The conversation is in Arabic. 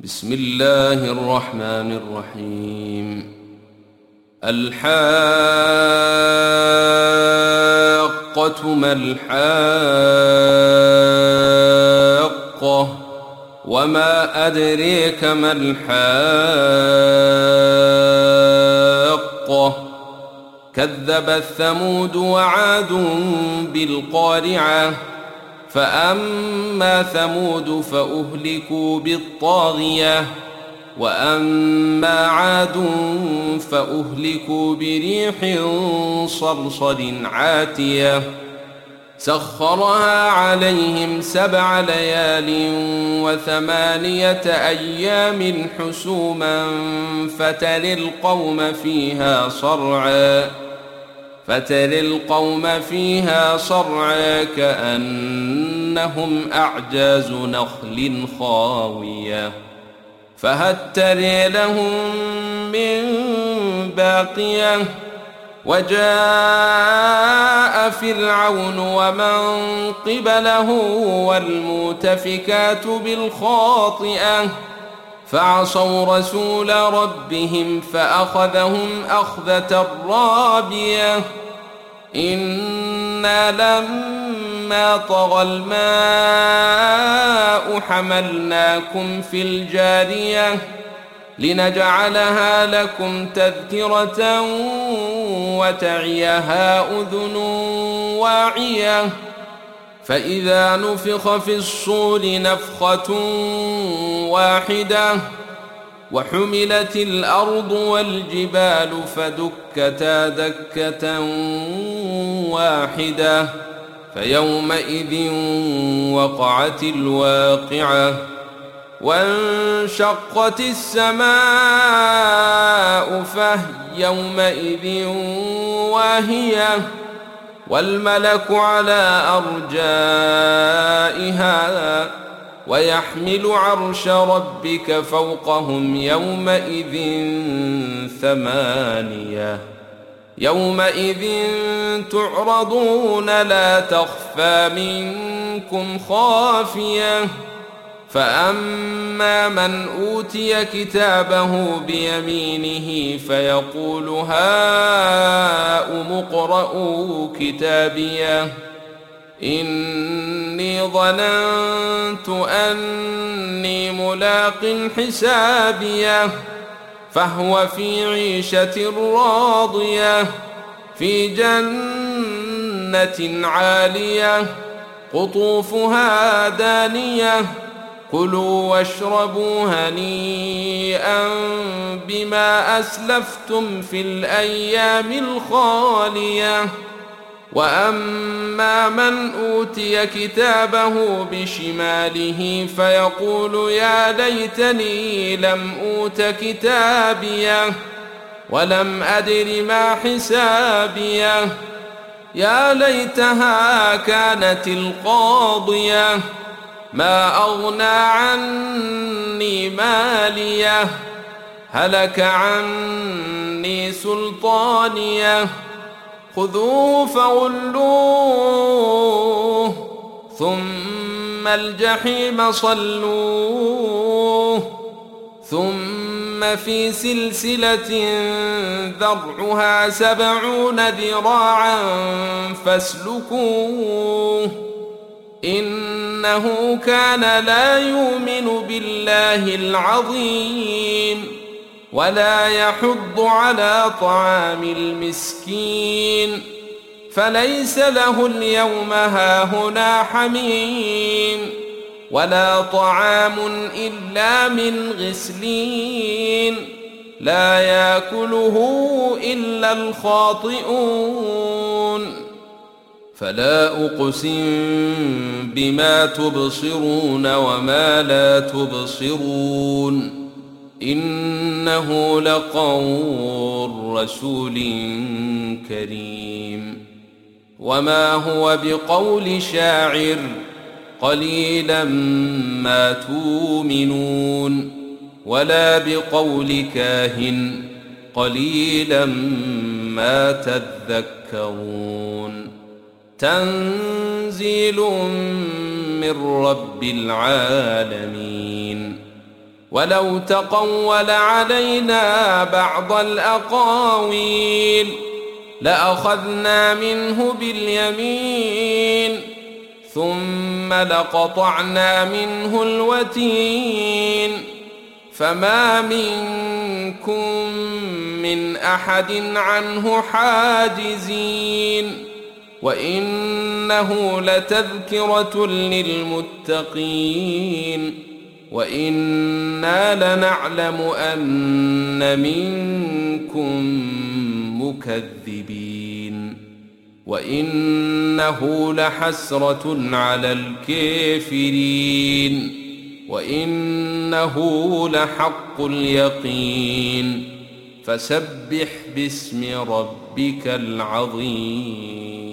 بسم الله الرحمن الرحيم. الحاقة ما الحاقة وما أدريك ما الحاقة كذبت ثمود وعاد بالقارعة فأما ثمود فأهلكوا بالطاغية وأما عاد فأهلكوا بريح صرصر عاتية سخرها عليهم 7 ليال و8 أيام حسوما فترى القوم فيها صرعى كأنهم أعجاز نخل خاوية فهل ترى لهم من باقية وجاء فرعون ومن قبله والمؤتفكات بالخاطئة فعصوا رسول ربهم فأخذهم أخذة رابية إنا لما طغى الماء حملناكم في الجارية لنجعلها لكم تذكرة وتعيها أذن واعية فإذا نفخ في الصور نفخة واحدة وحملت الأرض والجبال فدكتا دكة واحدة فيومئذ وقعت الواقعة وانشقت السماء فهي يومئذ واهية والملك على أرجائها ويحمل عرش ربك فوقهم يومئذ 8 يومئذ تعرضون لا تخفى منكم خافية فأما من أوتي كتابه بيمينه فيقول هاؤم اقرءوا كتابيه إني ظننت أني ملاق حسابيه فهو في عيشة راضية في جنة عالية قطوفها دانية كلوا واشربوا هنيئا بما أسلفتم في الأيام الخالية وأما من أوتي كتابه بشماله فيقول يا ليتني لم أوت كتابيه ولم أدر ما حسابيه يا ليتها كانت القاضية ما أغنى عني ماليه هلك عني سلطانيه خذوه فغلوه ثم الجحيم صلوه ثم في سلسلة ذرعها 70 ذراعا فاسلكوه إنه كان لا يؤمن بالله العظيم ولا يحض على طعام المسكين فليس له اليوم هاهنا حميم ولا طعام إلا من غسلين لا يأكله إلا الخاطئون فلا أقسم بما تبصرون وما لا تبصرون إنه لقول رسول كريم وما هو بقول شاعر قليلا ما تؤمنون ولا بقول كاهن قليلا ما تذكرون تنزيل من رب العالمين ولو تقول علينا بعض الأقاويل لأخذنا منه باليمين ثم لقطعنا منه الوتين فما منكم من أحد عنه حاجزين وإنه لتذكرة للمتقين وإنا لنعلم أن منكم مكذبين وإنه لحسرة على الكافرين وإنه لحق اليقين فسبح باسم ربك العظيم.